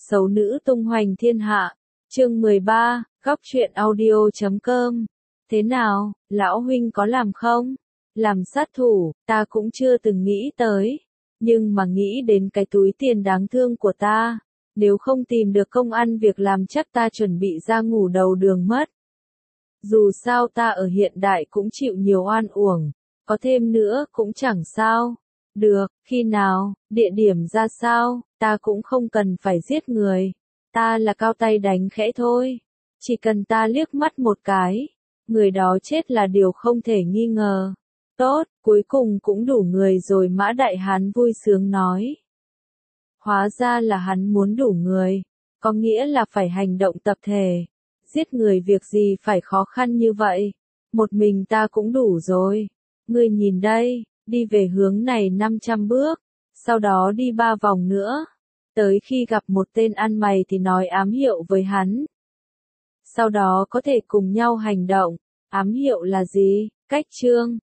Xấu nữ tung hoành thiên hạ. Chương 13, góc truyện audio.com. Thế nào, lão huynh có làm không? Làm sát thủ, ta cũng chưa từng nghĩ tới. Nhưng mà nghĩ đến cái túi tiền đáng thương của ta. Nếu không tìm được công ăn việc làm chắc ta chuẩn bị ra ngủ đầu đường mất. Dù sao ta ở hiện đại cũng chịu nhiều oan uổng. Có thêm nữa cũng chẳng sao. Được, khi nào, địa điểm ra sao, ta cũng không cần phải giết người. Ta là cao tay đánh khẽ thôi. Chỉ cần ta liếc mắt một cái, người đó chết là điều không thể nghi ngờ. Tốt, cuối cùng cũng đủ người rồi, Mã Đại Hán vui sướng nói. Hóa ra là hắn muốn đủ người, có nghĩa là phải hành động tập thể. Giết người việc gì phải khó khăn như vậy, một mình ta cũng đủ rồi. Ngươi nhìn đây, đi về hướng này 500 bước, sau đó đi 3 vòng nữa. Tới khi gặp một tên ăn mày thì nói ám hiệu với hắn. Sau đó có thể cùng nhau hành động. Ám hiệu là gì? Cách chương